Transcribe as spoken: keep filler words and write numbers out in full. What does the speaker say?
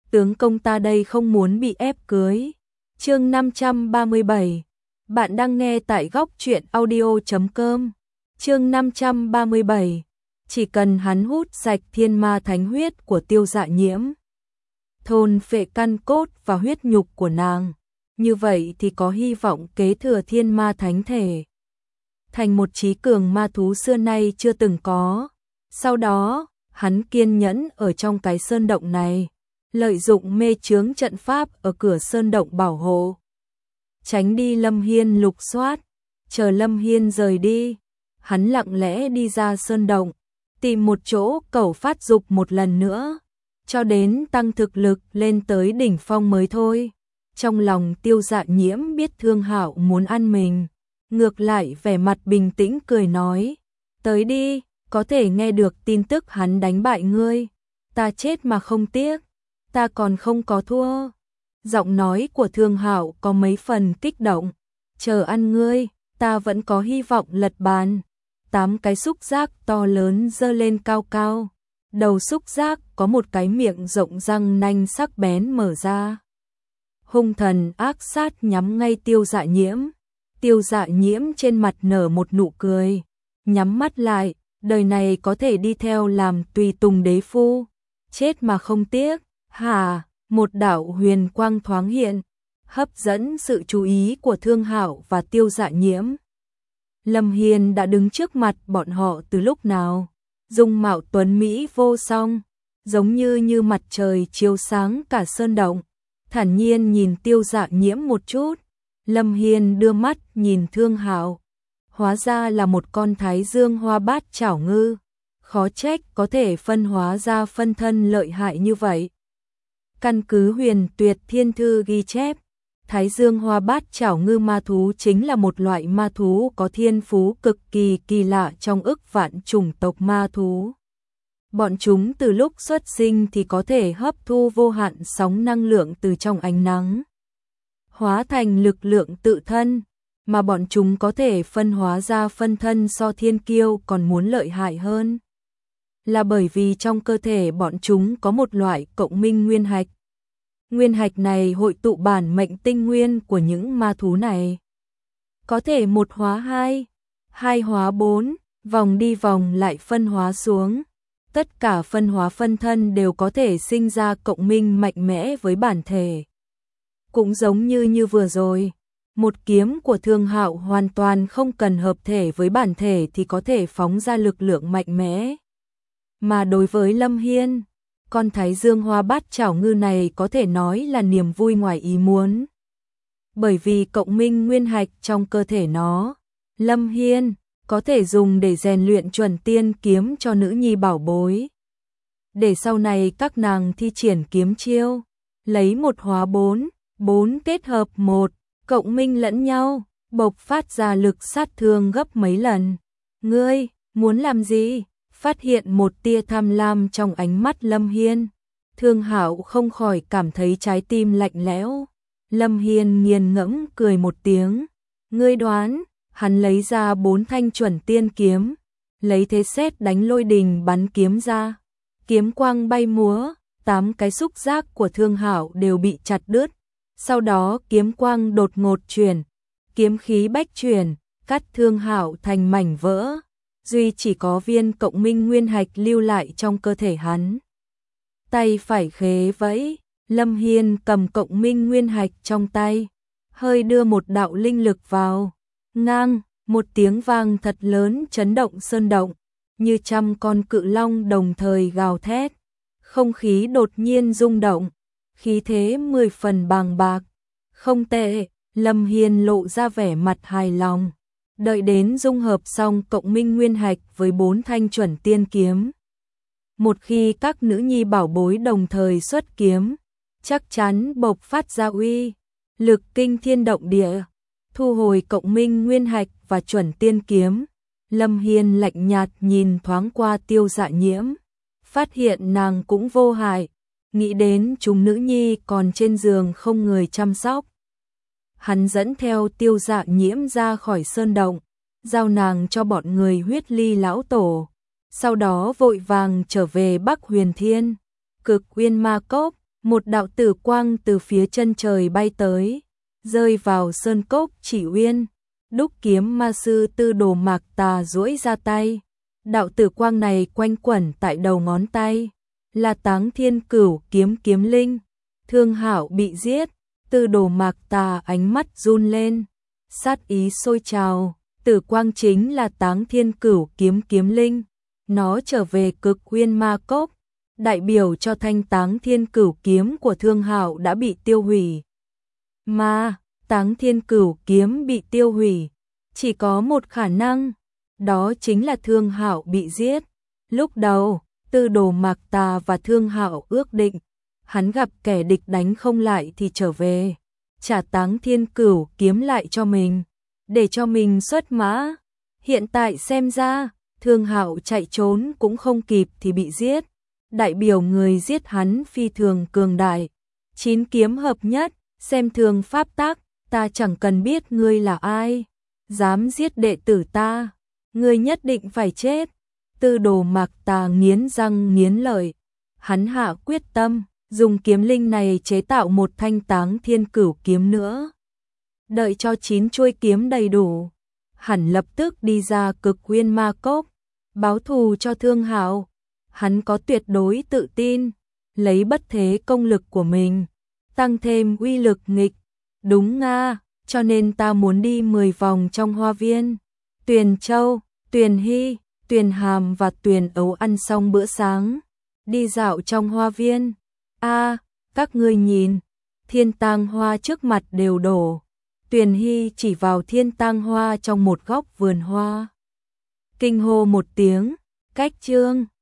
tướng công ta đây không muốn bị ép cưới. Chương năm trăm ba mươi bảy. Bạn đang nghe tại góc truyện audio chấm com. Chương năm trăm ba mươi bảy. Chỉ cần hắn hút sạch thiên ma thánh huyết của Tiêu Dạ Nhiễm, thôn phệ căn cốt và huyết nhục của nàng, như vậy thì có hy vọng kế thừa thiên ma thánh thể, thành một trí cường ma thú xưa nay chưa từng có. Sau đó, hắn kiên nhẫn ở trong cái sơn động này, lợi dụng mê chướng trận pháp ở cửa sơn động bảo hộ, tránh đi Lâm Hiên lục soát. Chờ Lâm Hiên rời đi, hắn lặng lẽ đi ra sơn động, tìm một chỗ cẩu phát dục một lần nữa, cho đến tăng thực lực lên tới đỉnh phong mới thôi. Trong lòng Tiêu Dạ Nhiễm biết Thương Hạo muốn ăn mình, ngược lại vẻ mặt bình tĩnh cười nói, tới đi, có thể nghe được tin tức hắn đánh bại ngươi, ta chết mà không tiếc, ta còn không có thua. Giọng nói của Thương Hạo có mấy phần kích động, chờ ăn ngươi, ta vẫn có hy vọng lật bàn. Tám cái xúc giác to lớn giơ lên cao cao, đầu xúc giác có một cái miệng rộng răng nanh sắc bén mở ra, hung thần ác sát nhắm ngay Tiêu Dạ Nhiễm. Tiêu Dạ Nhiễm trên mặt nở một nụ cười, nhắm mắt lại, đời này có thể đi theo làm tùy tùng đế phu, chết mà không tiếc. Hà, một đạo huyền quang thoáng hiện, hấp dẫn sự chú ý của Thương Hạo và Tiêu Dạ Nhiễm. Lâm Hiên đã đứng trước mặt bọn họ từ lúc nào, dung mạo tuấn mỹ vô song, giống như như mặt trời chiếu sáng cả sơn động, thản nhiên nhìn Tiêu Dạ Nhiễm một chút. Lâm Hiên đưa mắt nhìn Thương Hạo, hóa ra là một con thái dương hoa bát chảo ngư, khó trách có thể phân hóa ra phân thân lợi hại như vậy. Căn cứ Huyền Tuyệt Thiên Thư ghi chép, Thái Dương Hoa Bát Chảo Ngư ma thú chính là một loại ma thú có thiên phú cực kỳ kỳ lạ trong ức vạn chủng tộc ma thú. Bọn chúng từ lúc xuất sinh thì có thể hấp thu vô hạn sóng năng lượng từ trong ánh nắng, hóa thành lực lượng tự thân, mà bọn chúng có thể phân hóa ra phân thân so thiên kiêu còn muốn lợi hại hơn, là bởi vì trong cơ thể bọn chúng có một loại cộng minh nguyên hạch. Nguyên hạch này hội tụ bản mệnh tinh nguyên của những ma thú này, có thể một hóa hai, hai hóa bốn, vòng đi vòng lại phân hóa xuống. Tất cả phân hóa phân thân đều có thể sinh ra cộng minh mạnh mẽ với bản thể. Cũng giống như như vừa rồi, một kiếm của Thương Hạo hoàn toàn không cần hợp thể với bản thể thì có thể phóng ra lực lượng mạnh mẽ. Mà đối với Lâm Hiên, con Thái Dương Hoa Bát Chảo Ngư này có thể nói là niềm vui ngoài ý muốn. Bởi vì cộng minh nguyên hạch trong cơ thể nó, Lâm Hiên có thể dùng để rèn luyện chuẩn tiên kiếm cho nữ nhi bảo bối, để sau này các nàng thi triển kiếm chiêu, lấy một hóa bốn, bốn kết hợp một, cộng minh lẫn nhau, bộc phát ra lực sát thương gấp mấy lần. Ngươi, muốn làm gì? Phát hiện một tia tham lam trong ánh mắt Lâm Hiên, Thương Hạo không khỏi cảm thấy trái tim lạnh lẽo. Lâm Hiên nghiền ngẫm cười một tiếng, ngươi đoán. Hắn lấy ra bốn thanh chuẩn tiên kiếm, lấy thế sét đánh lôi đình bắn kiếm ra, kiếm quang bay múa, tám cái xúc giác của Thương Hạo đều bị chặt đứt. Sau đó kiếm quang đột ngột chuyển, kiếm khí bách chuyển, cắt Thương Hạo thành mảnh vỡ. Duy chỉ có viên cộng minh nguyên hạch lưu lại trong cơ thể hắn. Tay phải khế vẫy, Lâm Hiên cầm cộng minh nguyên hạch trong tay, hơi đưa một đạo linh lực vào. Ngang, một tiếng vang thật lớn chấn động sơn động, như trăm con cự long đồng thời gào thét. Không khí đột nhiên rung động, khí thế mười phần bàng bạc. Không tệ, Lâm Hiên lộ ra vẻ mặt hài lòng. Đợi đến dung hợp xong cộng minh nguyên hạch với bốn thanh chuẩn tiên kiếm, một khi các nữ nhi bảo bối đồng thời xuất kiếm, chắc chắn bộc phát ra uy lực kinh thiên động địa. Thu hồi cộng minh nguyên hạch và chuẩn tiên kiếm, Lâm Hiên lạnh nhạt nhìn thoáng qua Tiêu Dạ Nhiễm, phát hiện nàng cũng vô hại, nghĩ đến chúng nữ nhi còn trên giường không người chăm sóc. Hắn dẫn theo Tiêu Dạ Nhiễm ra khỏi sơn động, giao nàng cho bọn người Huyết Ly lão tổ, sau đó vội vàng trở về Bắc Huyền Thiên, Cực Uyên Ma Cốc, Một đạo tử quang từ phía chân trời bay tới, rơi vào sơn cốc Chỉ Uyên. Đúc kiếm ma sư Tư Đồ Mạc Tà duỗi ra tay. Đạo tử quang này quanh quẩn tại đầu ngón tay, là Táng Thiên Cửu kiếm kiếm linh. Thương Hạo bị giết, Tư Đồ Mạc Tà ánh mắt run lên, sát ý sôi trào. Tử quang chính là Táng Thiên Cửu kiếm kiếm linh, nó trở về Cực Uyên Ma Cốc, đại biểu cho thanh Táng Thiên Cửu kiếm của Thương Hạo đã bị tiêu hủy. Mà Táng Thiên Cửu kiếm bị tiêu hủy, chỉ có một khả năng, đó chính là Thương Hạo bị giết. Lúc đầu, Tư Đồ Mạc Tà và Thương Hạo ước định, hắn gặp kẻ địch đánh không lại thì trở về, trả Táng Thiên Cửu kiếm lại cho mình, để cho mình xuất mã. Hiện tại xem ra, Thương Hạo chạy trốn cũng không kịp thì bị giết, đại biểu người giết hắn phi thường cường đại. Chín kiếm hợp nhất, xem thường pháp tắc, ta chẳng cần biết ngươi là ai, dám giết đệ tử ta, ngươi nhất định phải chết. Tư Đồ Mạc Tà nghiến răng nghiến lợi, hắn hạ quyết tâm, dùng kiếm linh này chế tạo một thanh Táng Thiên Cửu kiếm nữa. Đợi cho chín chuôi kiếm đầy đủ, hẳn lập tức đi ra Cực Uyên Ma Cốc, báo thù cho Thương Hạo. Hắn có tuyệt đối tự tin, lấy bất thế công lực của mình, tăng thêm uy lực nghịch. Đúng nga, cho nên ta muốn đi mười vòng trong hoa viên. Tuyền Châu, Tuyền Hy, Tuyền Hàm và Tuyền Ấu ăn xong bữa sáng, đi dạo trong hoa viên. A, các ngươi nhìn, thiên tang hoa trước mặt đều đổ. Tuyền Hy chỉ vào thiên tang hoa trong một góc vườn hoa, kinh hô một tiếng, cách chương.